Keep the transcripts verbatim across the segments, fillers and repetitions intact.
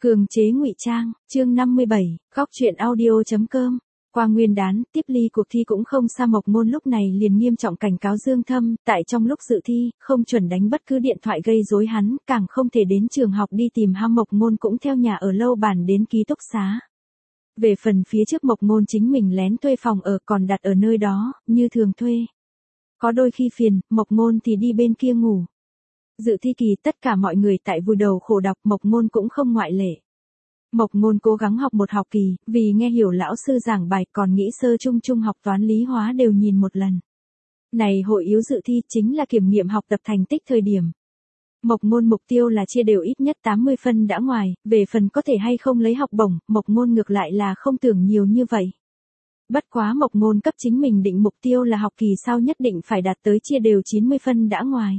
Cường chế ngụy trang, chương năm mươi bảy, góc truyện audio chấm com. Qua nguyên đán, tiếp ly cuộc thi cũng không xa, Mộc Ngôn lúc này liền nghiêm trọng cảnh cáo Dương Thâm, tại trong lúc dự thi, không chuẩn đánh bất cứ điện thoại gây rối hắn, càng không thể đến trường học đi tìm ham. Mộc Ngôn cũng theo nhà ở lâu bản đến ký túc xá. Về phần phía trước Mộc Ngôn chính mình lén thuê phòng ở còn đặt ở nơi đó, như thường thuê. Có đôi khi phiền, Mộc Ngôn thì đi bên kia ngủ. Dự thi kỳ tất cả mọi người tại vùi đầu khổ đọc, Mộc Ngôn cũng không ngoại lệ. Mộc Ngôn cố gắng học một học kỳ, vì nghe hiểu lão sư giảng bài còn nghĩ sơ trung trung học toán lý hóa đều nhìn một lần. Này hội yếu dự thi chính là kiểm nghiệm học tập thành tích thời điểm. Mộc Ngôn mục tiêu là chia đều ít nhất tám mươi phân đã ngoài, về phần có thể hay không lấy học bổng, Mộc Ngôn ngược lại là không tưởng nhiều như vậy. Bất quá Mộc Ngôn cấp chính mình định mục tiêu là học kỳ sau nhất định phải đạt tới chia đều chín mươi phân đã ngoài.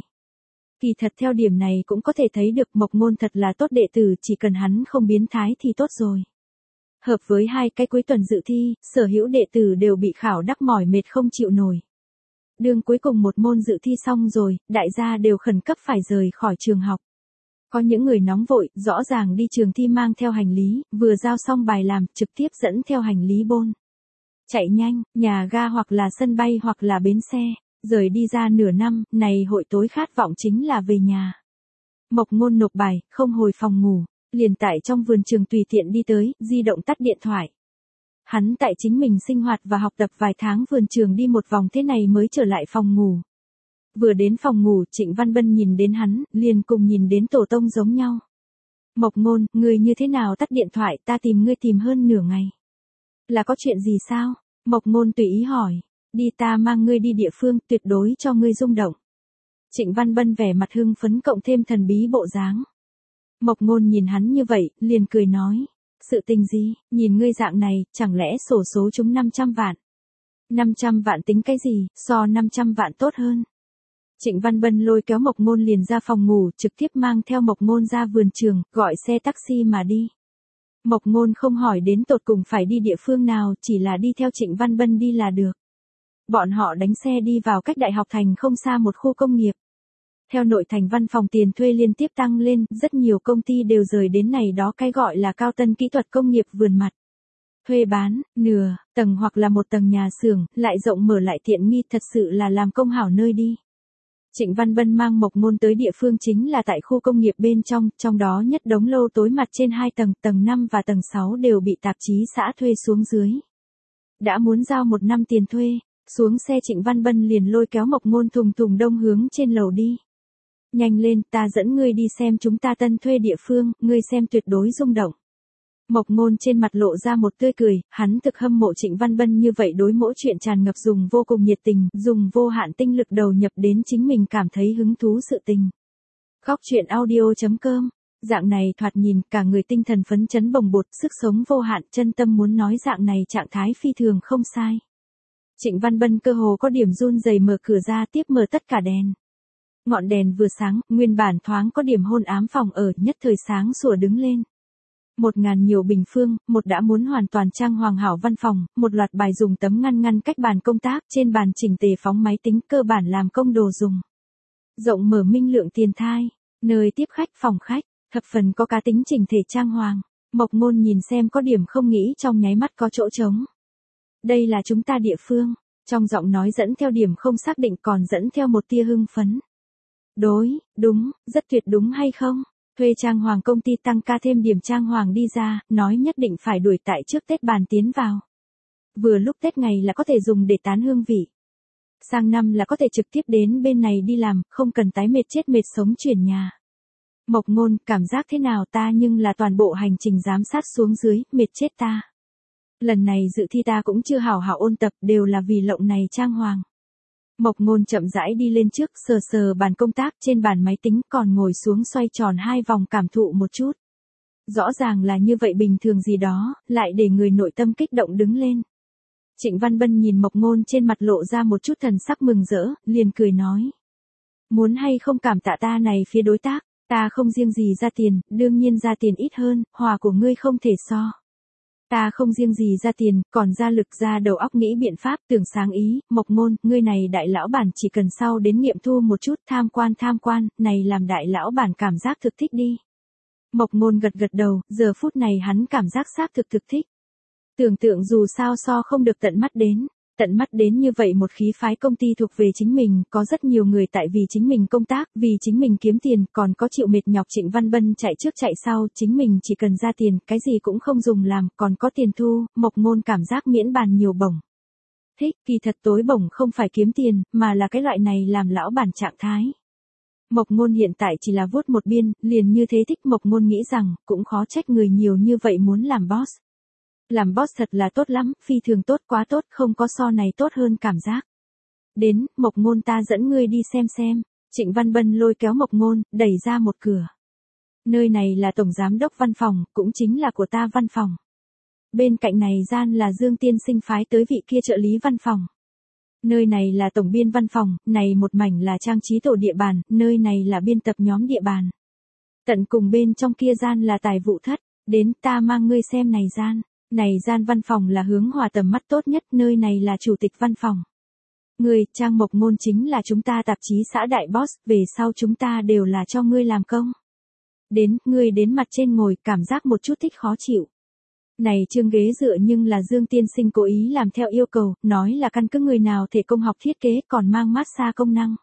Kỳ thật theo điểm này cũng có thể thấy được Mộc Ngôn thật là tốt đệ tử, chỉ cần hắn không biến thái thì tốt rồi. Hợp với hai cái cuối tuần dự thi, sở hữu đệ tử đều bị khảo đắc mỏi mệt không chịu nổi. Đương cuối cùng một môn dự thi xong rồi, đại gia đều khẩn cấp phải rời khỏi trường học. Có những người nóng vội, rõ ràng đi trường thi mang theo hành lý, vừa giao xong bài làm, trực tiếp dẫn theo hành lý bôn. Chạy nhanh, nhà ga hoặc là sân bay hoặc là bến xe. Rời đi ra nửa năm, này hội tối khát vọng chính là về nhà. Mộc Ngôn nộp bài, không hồi phòng ngủ, liền tại trong vườn trường tùy tiện đi tới, di động tắt điện thoại. Hắn tại chính mình sinh hoạt và học tập vài tháng vườn trường đi một vòng thế này mới trở lại phòng ngủ. Vừa đến phòng ngủ, Trịnh Văn Bân nhìn đến hắn, liền cùng nhìn đến tổ tông giống nhau. Mộc Ngôn, người như thế nào tắt điện thoại, ta tìm ngươi tìm hơn nửa ngày. Là có chuyện gì sao? Mộc Ngôn tùy ý hỏi. Đi, ta mang ngươi đi địa phương tuyệt đối cho ngươi rung động. Trịnh Văn Bân vẻ mặt hưng phấn cộng thêm thần bí bộ dáng. Mộc Ngôn nhìn hắn như vậy, liền cười nói. Sự tình gì, nhìn ngươi dạng này, chẳng lẽ sổ số trúng năm trăm vạn. năm trăm vạn tính cái gì, so năm trăm vạn tốt hơn. Trịnh Văn Bân lôi kéo Mộc Ngôn liền ra phòng ngủ, trực tiếp mang theo Mộc Ngôn ra vườn trường, gọi xe taxi mà đi. Mộc Ngôn không hỏi đến tột cùng phải đi địa phương nào, chỉ là đi theo Trịnh Văn Bân đi là được. Bọn họ đánh xe đi vào cách Đại học Thành không xa một khu công nghiệp. Theo nội thành văn phòng tiền thuê liên tiếp tăng lên, rất nhiều công ty đều rời đến này đó cái gọi là cao tân kỹ thuật công nghiệp vườn mặt. Thuê bán, nửa, tầng hoặc là một tầng nhà xưởng, lại rộng mở lại tiện nghi, thật sự là làm công hảo nơi đi. Trịnh Văn Bân mang Mộc Ngôn tới địa phương chính là tại khu công nghiệp bên trong, trong đó nhất đống lâu tối mặt trên hai tầng, tầng năm và tầng sáu đều bị tạp chí xã thuê xuống dưới. Đã muốn giao một năm tiền thuê. Xuống xe Trịnh Văn Bân liền lôi kéo Mộc Ngôn thùng thùng đông hướng trên lầu đi. Nhanh lên, ta dẫn ngươi đi xem chúng ta tân thuê địa phương, ngươi xem tuyệt đối rung động. Mộc Ngôn trên mặt lộ ra một tươi cười, hắn thực hâm mộ Trịnh Văn Bân như vậy đối mỗi chuyện tràn ngập dùng vô cùng nhiệt tình, dùng vô hạn tinh lực đầu nhập đến chính mình cảm thấy hứng thú sự tình. Góc truyện audio chấm com, dạng này thoạt nhìn cả người tinh thần phấn chấn bồng bột, sức sống vô hạn, chân tâm muốn nói dạng này trạng thái phi thường không sai. Trịnh Văn Bân cơ hồ có điểm run rẩy mở cửa ra tiếp mở tất cả đèn. Ngọn đèn vừa sáng, nguyên bản thoáng có điểm hôn ám phòng ở nhất thời sáng sủa đứng lên. Một ngàn nhiều bình phương, một đã muốn hoàn toàn trang hoàng hảo văn phòng, một loạt bài dùng tấm ngăn ngăn cách bàn công tác, trên bàn chỉnh tề phóng máy tính cơ bản làm công đồ dùng. Rộng mở minh lượng tiền thai, nơi tiếp khách phòng khách, thập phần có cá tính chỉnh thể trang hoàng. Mộc Ngôn nhìn xem có điểm không nghĩ trong nháy mắt có chỗ trống. Đây là chúng ta địa phương, trong giọng nói dẫn theo điểm không xác định còn dẫn theo một tia hưng phấn. Đối, đúng, rất tuyệt đúng hay không? Thuê trang hoàng công ty tăng ca thêm điểm trang hoàng đi ra, nói nhất định phải đuổi tại trước Tết bàn tiến vào. Vừa lúc Tết ngày là có thể dùng để tán hương vị. Sang năm là có thể trực tiếp đến bên này đi làm, không cần tái mệt chết mệt sống chuyển nhà. Mộc Ngôn, cảm giác thế nào ta nhưng là toàn bộ hành trình giám sát xuống dưới, mệt chết ta. Lần này dự thi ta cũng chưa hảo hảo ôn tập, đều là vì lộng này trang hoàng. Mộc Ngôn chậm rãi đi lên trước, sờ sờ bàn công tác, trên bàn máy tính còn ngồi xuống xoay tròn hai vòng cảm thụ một chút. Rõ ràng là như vậy bình thường gì đó, lại để người nội tâm kích động đứng lên. Trịnh Văn Bân nhìn Mộc Ngôn trên mặt lộ ra một chút thần sắc mừng rỡ, liền cười nói. Muốn hay không cảm tạ ta này phía đối tác, ta không riêng gì ra tiền, đương nhiên ra tiền ít hơn, hòa của ngươi không thể so. Ta không riêng gì ra tiền, còn ra lực ra đầu óc nghĩ biện pháp, tưởng sáng ý, Mộc Ngôn, ngươi này đại lão bản chỉ cần sau đến nghiệm thu một chút, tham quan tham quan, này làm đại lão bản cảm giác thực thích đi. Mộc Ngôn gật gật đầu, giờ phút này hắn cảm giác xác thực thực thích. Tưởng tượng dù sao so không được tận mắt đến. Tận mắt đến như vậy một khí phái công ty thuộc về chính mình, có rất nhiều người tại vì chính mình công tác, vì chính mình kiếm tiền, còn có chịu mệt nhọc Trịnh Văn Bân chạy trước chạy sau, chính mình chỉ cần ra tiền, cái gì cũng không dùng làm, còn có tiền thu, Mộc Ngôn cảm giác miễn bàn nhiều bổng. Thích, kỳ thật tối bổng không phải kiếm tiền, mà là cái loại này làm lão bản trạng thái. Mộc Ngôn hiện tại chỉ là vuốt một biên, liền như thế thích. Mộc Ngôn nghĩ rằng, cũng khó trách người nhiều như vậy muốn làm boss. Làm boss thật là tốt lắm, phi thường tốt, quá tốt, không có so này tốt hơn cảm giác. Đến, Mộc Ngôn ta dẫn ngươi đi xem xem. Trịnh Văn Bân lôi kéo Mộc Ngôn, đẩy ra một cửa. Nơi này là tổng giám đốc văn phòng, cũng chính là của ta văn phòng. Bên cạnh này gian là Dương tiên sinh phái tới vị kia trợ lý văn phòng. Nơi này là tổng biên văn phòng, này một mảnh là trang trí tổ địa bàn, nơi này là biên tập nhóm địa bàn. Tận cùng bên trong kia gian là tài vụ thất, đến ta mang ngươi xem này gian. Này gian văn phòng là hướng hòa tầm mắt tốt nhất, nơi này là chủ tịch văn phòng. Ngươi, Trang Mộc Ngôn chính là chúng ta tạp chí xã đại boss, về sau chúng ta đều là cho ngươi làm công. Đến, ngươi đến mặt trên ngồi, cảm giác một chút thích khó chịu. Này chương ghế dựa nhưng là Dương tiên sinh cố ý làm theo yêu cầu, nói là căn cứ người nào thể công học thiết kế còn mang massage công năng.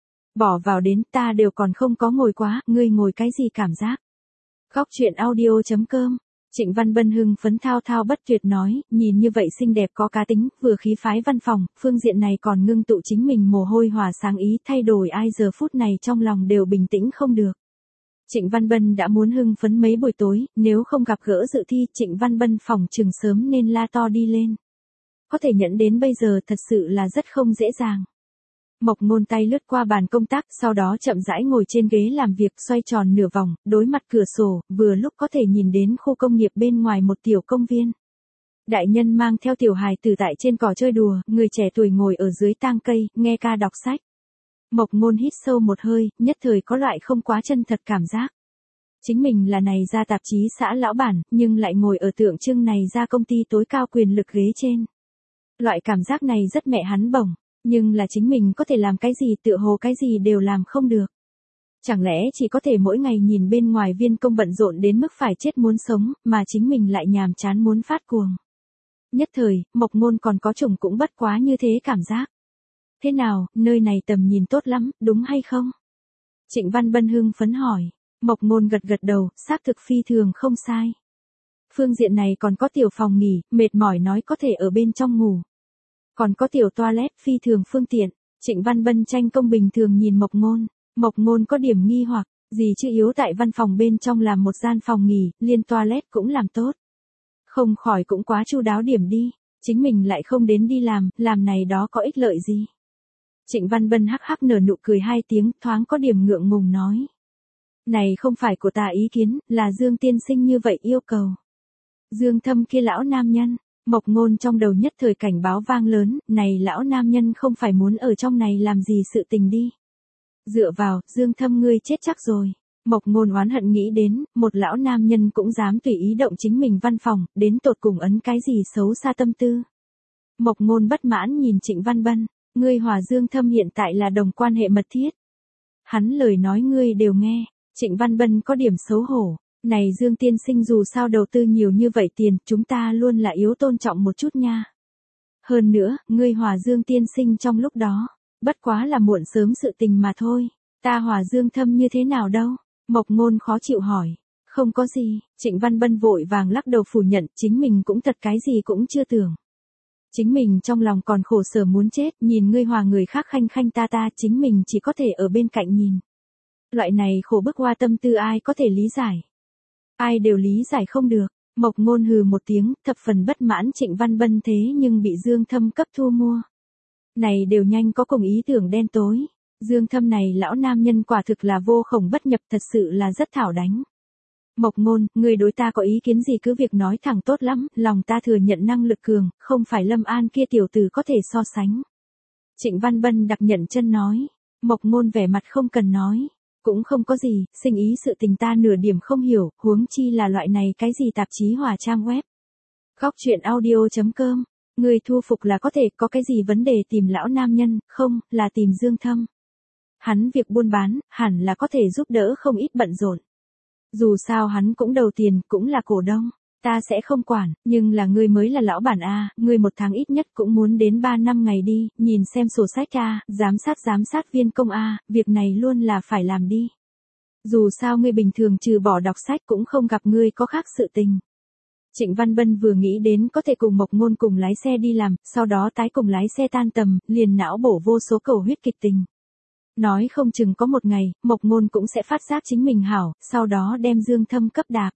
Bỏ vào đến ta đều còn không có ngồi quá, ngươi ngồi cái gì cảm giác. Góc truyện audio chấm com. Trịnh Văn Bân hưng phấn thao thao bất tuyệt nói, nhìn như vậy xinh đẹp có cá tính, vừa khí phái văn phòng, phương diện này còn ngưng tụ chính mình mồ hôi hòa sáng ý, thay đổi ai giờ phút này trong lòng đều bình tĩnh không được. Trịnh Văn Bân đã muốn hưng phấn mấy buổi tối, nếu không gặp gỡ dự thi, Trịnh Văn Bân phòng trường sớm nên la to đi lên. Có thể nhận đến bây giờ thật sự là rất không dễ dàng. Mộc Ngôn tay lướt qua bàn công tác, sau đó chậm rãi ngồi trên ghế làm việc, xoay tròn nửa vòng, đối mặt cửa sổ, vừa lúc có thể nhìn đến khu công nghiệp bên ngoài một tiểu công viên. Đại nhân mang theo tiểu hài tử tại trên cỏ chơi đùa, người trẻ tuổi ngồi ở dưới tang cây, nghe ca đọc sách. Mộc Ngôn hít sâu một hơi, nhất thời có loại không quá chân thật cảm giác. Chính mình là này ra tạp chí xã lão bản, nhưng lại ngồi ở tượng trưng này ra công ty tối cao quyền lực ghế trên. Loại cảm giác này rất mẹ hắn bổng. Nhưng là chính mình có thể làm cái gì, tựa hồ cái gì đều làm không được. Chẳng lẽ chỉ có thể mỗi ngày nhìn bên ngoài viên công bận rộn đến mức phải chết muốn sống, mà chính mình lại nhàm chán muốn phát cuồng. Nhất thời, Mộc Ngôn còn có chồng cũng bất quá như thế cảm giác. Thế nào, nơi này tầm nhìn tốt lắm, đúng hay không? Trịnh Văn Bân hưng phấn hỏi. Mộc Ngôn gật gật đầu, xác thực phi thường không sai. Phương diện này còn có tiểu phòng nghỉ, mệt mỏi nói có thể ở bên trong ngủ. Còn có tiểu toilet phi thường phương tiện. Trịnh Văn Bân tranh công bình thường nhìn Mộc Ngôn. Mộc Ngôn có điểm nghi hoặc, gì chứ yếu tại văn phòng bên trong làm một gian phòng nghỉ, liên toilet cũng làm tốt. Không khỏi cũng quá chu đáo điểm đi, chính mình lại không đến đi làm, làm này đó có ích lợi gì. Trịnh Văn Bân hắc hắc nở nụ cười hai tiếng, thoáng có điểm ngượng ngùng nói. Này không phải của ta ý kiến, là Dương tiên sinh như vậy yêu cầu. Dương Thâm kia lão nam nhân. Mộc Ngôn trong đầu nhất thời cảnh báo vang lớn, này lão nam nhân không phải muốn ở trong này làm gì sự tình đi. Dựa vào, Dương Thâm ngươi chết chắc rồi. Mộc Ngôn oán hận nghĩ đến, một lão nam nhân cũng dám tùy ý động chính mình văn phòng, đến tột cùng ấn cái gì xấu xa tâm tư. Mộc Ngôn bất mãn nhìn Trịnh Văn Bân, ngươi hòa Dương Thâm hiện tại là đồng quan hệ mật thiết. Hắn lời nói ngươi đều nghe, Trịnh Văn Bân có điểm xấu hổ. Này Dương tiên sinh dù sao đầu tư nhiều như vậy tiền, chúng ta luôn là yếu tôn trọng một chút nha. Hơn nữa, ngươi hòa Dương tiên sinh trong lúc đó, bất quá là muộn sớm sự tình mà thôi. Ta hòa Dương Thâm như thế nào đâu? Mộc Ngôn khó chịu hỏi. Không có gì, Trịnh Văn Bân vội vàng lắc đầu phủ nhận, chính mình cũng thật cái gì cũng chưa tưởng. Chính mình trong lòng còn khổ sở muốn chết, nhìn ngươi hòa người khác khanh khanh ta ta, chính mình chỉ có thể ở bên cạnh nhìn. Loại này khổ bức hoa tâm tư ai có thể lý giải. Ai đều lý giải không được. Mộc Ngôn hừ một tiếng, thập phần bất mãn Trịnh Văn Bân thế nhưng bị Dương Thâm cấp thu mua. Này đều nhanh có cùng ý tưởng đen tối. Dương Thâm này lão nam nhân quả thực là vô khổng bất nhập, thật sự là rất thảo đánh. Mộc Ngôn, người đối ta có ý kiến gì cứ việc nói thẳng tốt lắm, lòng ta thừa nhận năng lực cường, không phải Lâm An kia tiểu tử có thể so sánh. Trịnh Văn Bân đặc nhận chân nói. Mộc Ngôn vẻ mặt không cần nói. Cũng không có gì, sinh ý sự tình ta nửa điểm không hiểu, huống chi là loại này cái gì tạp chí hòa trang web. Góc truyện audio chấm com. Người thu phục là có thể, có cái gì vấn đề tìm lão nam nhân, không, là tìm Dương Thâm. Hắn việc buôn bán, hẳn là có thể giúp đỡ không ít bận rộn. Dù sao hắn cũng đầu tiền, cũng là cổ đông. Ta sẽ không quản, nhưng là ngươi mới là lão bản a, ngươi một tháng ít nhất cũng muốn đến ba năm ngày đi, nhìn xem sổ sách a, giám sát giám sát viên công a, việc này luôn là phải làm đi. Dù sao ngươi bình thường trừ bỏ đọc sách cũng không gặp ngươi có khác sự tình. Trịnh Văn Bân vừa nghĩ đến có thể cùng Mộc Ngôn cùng lái xe đi làm, sau đó tái cùng lái xe tan tầm, liền não bổ vô số cầu huyết kịch tình. Nói không chừng có một ngày, Mộc Ngôn cũng sẽ phát giác chính mình hảo, sau đó đem Dương Thâm cấp đạp.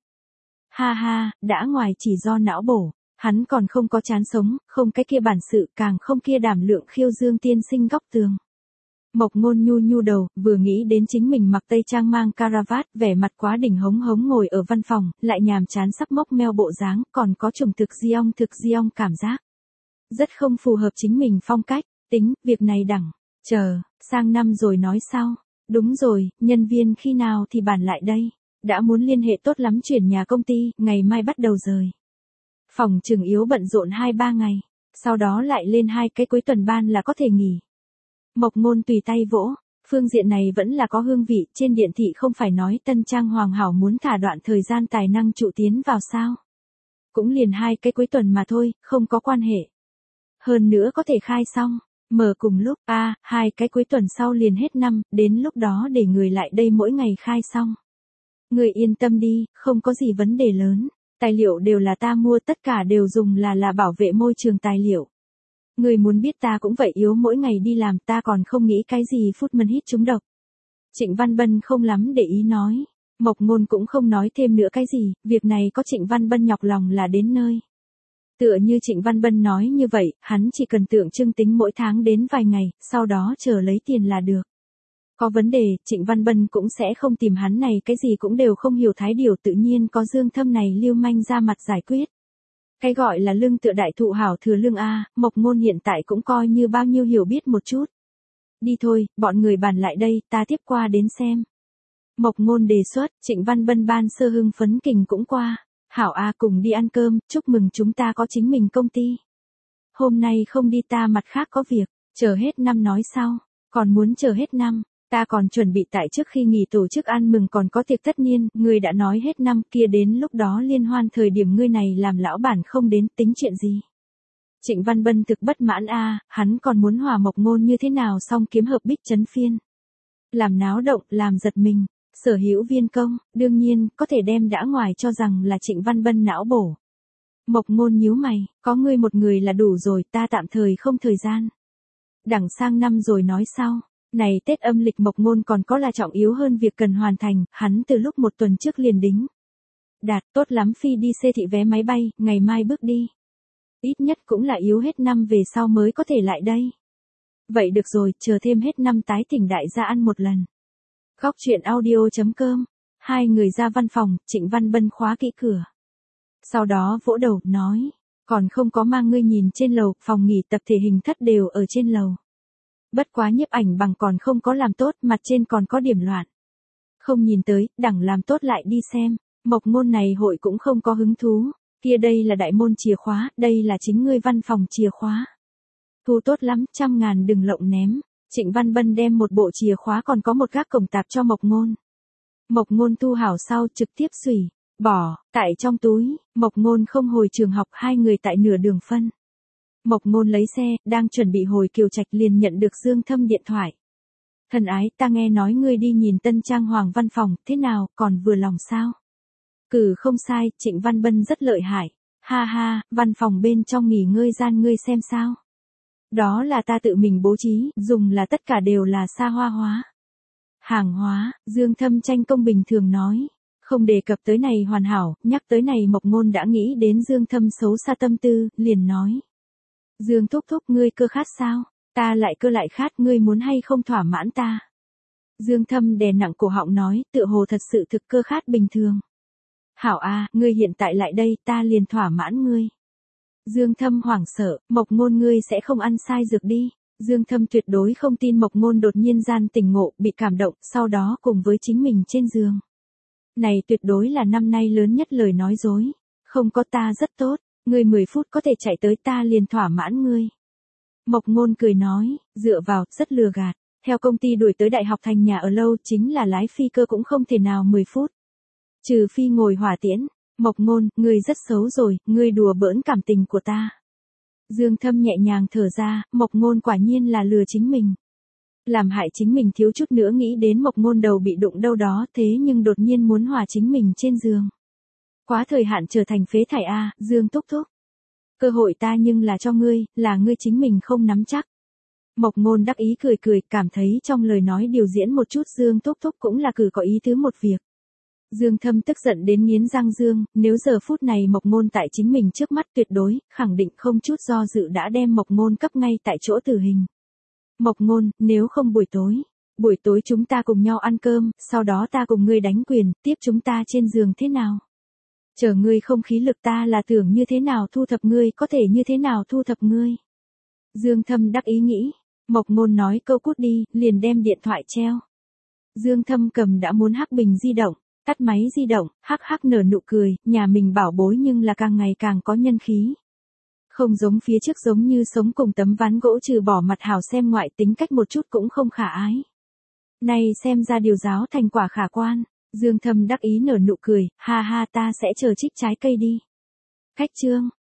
Ha ha, đã ngoài chỉ do não bổ, hắn còn không có chán sống, không cái kia bản sự, càng không kia đảm lượng khiêu Dương tiên sinh góc tường. Mộc Ngôn nhu nhu đầu, vừa nghĩ đến chính mình mặc tây trang mang caravat, vẻ mặt quá đỉnh hống hống ngồi ở văn phòng, lại nhàm chán sắp mốc meo bộ dáng, còn có chủng thực Diong thực Diong cảm giác. Rất không phù hợp chính mình phong cách, tính, việc này đẳng, chờ, sang năm rồi nói sau. Đúng rồi, nhân viên khi nào thì bàn lại đây. Đã muốn liên hệ tốt lắm chuyển nhà công ty, ngày mai bắt đầu rời. Phòng trừng yếu bận rộn hai ba ngày, sau đó lại lên hai cái cuối tuần ban là có thể nghỉ. Mộc Ngôn tùy tay vỗ, phương diện này vẫn là có hương vị, trên điện thị không phải nói Tân Trang Hoàng hảo muốn thả đoạn thời gian tài năng trụ tiến vào sao. Cũng liền hai cái cuối tuần mà thôi, không có quan hệ. Hơn nữa có thể khai xong, mở cùng lúc, a à, hai cái cuối tuần sau liền hết năm, đến lúc đó để người lại đây mỗi ngày khai xong. Người yên tâm đi, không có gì vấn đề lớn, tài liệu đều là ta mua, tất cả đều dùng là là bảo vệ môi trường tài liệu. Người muốn biết ta cũng vậy yếu mỗi ngày đi làm, ta còn không nghĩ cái gì phút mân hít trúng độc. Trịnh Văn Bân không lắm để ý nói, Mộc Ngôn cũng không nói thêm nữa cái gì, việc này có Trịnh Văn Bân nhọc lòng là đến nơi. Tựa như Trịnh Văn Bân nói như vậy, hắn chỉ cần tượng trưng tính mỗi tháng đến vài ngày, sau đó chờ lấy tiền là được. Có vấn đề, Trịnh Văn Bân cũng sẽ không tìm hắn này, cái gì cũng đều không hiểu thái điều, tự nhiên có Dương Thâm này lưu manh ra mặt giải quyết. Cái gọi là lưng tựa đại thụ hảo thừa lưng a, Mộc Ngôn hiện tại cũng coi như bao nhiêu hiểu biết một chút. Đi thôi, bọn người bàn lại đây, ta tiếp qua đến xem. Mộc Ngôn đề xuất, Trịnh Văn Bân ban sơ hưng phấn kình cũng qua. Hảo a, cùng đi ăn cơm, chúc mừng chúng ta có chính mình công ty. Hôm nay không đi ta mặt khác có việc, chờ hết năm nói sau, còn muốn chờ hết năm. Ta còn chuẩn bị tại trước khi nghỉ tổ chức ăn mừng còn có tiệc tất niên, ngươi đã nói hết năm kia đến lúc đó liên hoan thời điểm ngươi này làm lão bản không đến tính chuyện gì. Trịnh Văn Bân thực bất mãn a, hắn còn muốn hòa Mộc Ngôn như thế nào xong kiếm hợp bích chấn phiên. Làm náo động, làm giật mình, sở hữu viên công, đương nhiên, có thể đem đã ngoài cho rằng là Trịnh Văn Bân não bổ. Mộc Ngôn nhíu mày, có ngươi một người là đủ rồi, ta tạm thời không thời gian. Đằng sang năm rồi nói sau. Này Tết âm lịch Mộc Ngôn còn có là trọng yếu hơn việc cần hoàn thành, hắn từ lúc một tuần trước liền đính. Đạt, tốt lắm phi đi xê thị vé máy bay, ngày mai bước đi. Ít nhất cũng là yếu hết năm về sau mới có thể lại đây. Vậy được rồi, chờ thêm hết năm tái thỉnh đại gia ăn một lần. Góc truyện audio chấm com. Hai người ra văn phòng, Trịnh Văn Bân khóa kỹ cửa. Sau đó vỗ đầu, nói, còn không có mang ngươi nhìn trên lầu, phòng nghỉ tập thể hình thất đều ở trên lầu. Bất quá nhiếp ảnh bằng còn không có làm tốt, mặt trên còn có điểm loạn. Không nhìn tới, đẳng làm tốt lại đi xem. Mộc Ngôn này hội cũng không có hứng thú. Kia đây là đại môn chìa khóa, đây là chính ngươi văn phòng chìa khóa. Thu tốt lắm, trăm ngàn đừng lộng ném. Trịnh Văn Bân đem một bộ chìa khóa còn có một gác cổng tạp cho Mộc Ngôn. Mộc Ngôn thu hảo sau trực tiếp xùy, bỏ, tại trong túi. Mộc Ngôn không hồi trường học, hai người tại nửa đường phân. Mộc Ngôn lấy xe, đang chuẩn bị hồi Kiều Trạch liền nhận được Dương Thâm điện thoại. Thân ái, ta nghe nói ngươi đi nhìn Tân Trang Hoàng văn phòng, thế nào, còn vừa lòng sao? Cử không sai, Trịnh Văn Bân rất lợi hại. Ha ha, văn phòng bên trong nghỉ ngơi gian ngươi xem sao? Đó là ta tự mình bố trí, dùng là tất cả đều là xa hoa hóa. Hàng hóa, Dương Thâm tranh công bình thường nói. Không đề cập tới này hoàn hảo, nhắc tới này Mộc Ngôn đã nghĩ đến Dương Thâm xấu xa tâm tư, liền nói. Dương thúc thúc ngươi cơ khát sao? Ta lại cơ lại khát, ngươi muốn hay không thỏa mãn ta? Dương Thâm đè nặng cổ họng nói, tựa hồ thật sự thực cơ khát bình thường. Hảo a, ngươi hiện tại lại đây, ta liền thỏa mãn ngươi. Dương Thâm hoảng sợ, Mộc Ngôn ngươi sẽ không ăn sai dược đi. Dương Thâm tuyệt đối không tin Mộc Ngôn đột nhiên gian tỉnh ngộ, bị cảm động, sau đó cùng với chính mình trên giường. Này tuyệt đối là năm nay lớn nhất lời nói dối. Không có ta rất tốt, ngươi mười phút có thể chạy tới ta liền thỏa mãn ngươi. Mộc Ngôn cười nói, dựa vào, rất lừa gạt. Theo công ty đuổi tới đại học thành nhà ở lâu chính là lái phi cơ cũng không thể nào mười phút. Trừ phi ngồi hỏa tiễn. Mộc Ngôn, ngươi rất xấu rồi, ngươi đùa bỡn cảm tình của ta. Dương Thâm nhẹ nhàng thở ra, Mộc Ngôn quả nhiên là lừa chính mình. Làm hại chính mình thiếu chút nữa nghĩ đến Mộc Ngôn đầu bị đụng đâu đó, thế nhưng đột nhiên muốn hòa chính mình trên giường. Quá thời hạn trở thành phế thải a, Dương thúc thúc. Cơ hội ta nhưng là cho ngươi, là ngươi chính mình không nắm chắc. Mộc Ngôn đắc ý cười cười, cảm thấy trong lời nói điều diễn một chút Dương thúc thúc cũng là cử có ý tứ một việc. Dương Thâm tức giận đến nghiến răng dương, nếu giờ phút này Mộc Ngôn tại chính mình trước mắt tuyệt đối, khẳng định không chút do dự đã đem Mộc Ngôn cấp ngay tại chỗ tử hình. Mộc Ngôn, nếu không buổi tối, buổi tối chúng ta cùng nhau ăn cơm, sau đó ta cùng ngươi đánh quyền, tiếp chúng ta trên giường thế nào? Chờ ngươi không khí lực ta là tưởng như thế nào thu thập ngươi, có thể như thế nào thu thập ngươi? Dương Thâm đắc ý nghĩ, Mộc Ngôn nói câu cút đi, liền đem điện thoại treo. Dương Thâm cầm đã muốn hắc bình di động, tắt máy di động, hắc hắc nở nụ cười, nhà mình bảo bối nhưng là càng ngày càng có nhân khí. Không giống phía trước giống như sống cùng tấm ván gỗ trừ bỏ mặt hảo xem ngoại tính cách một chút cũng không khả ái. Này xem ra điều giáo thành quả khả quan, Dương Thâm đắc ý nở nụ cười, ha ha ta sẽ chờ trích trái cây đi. Cách chương.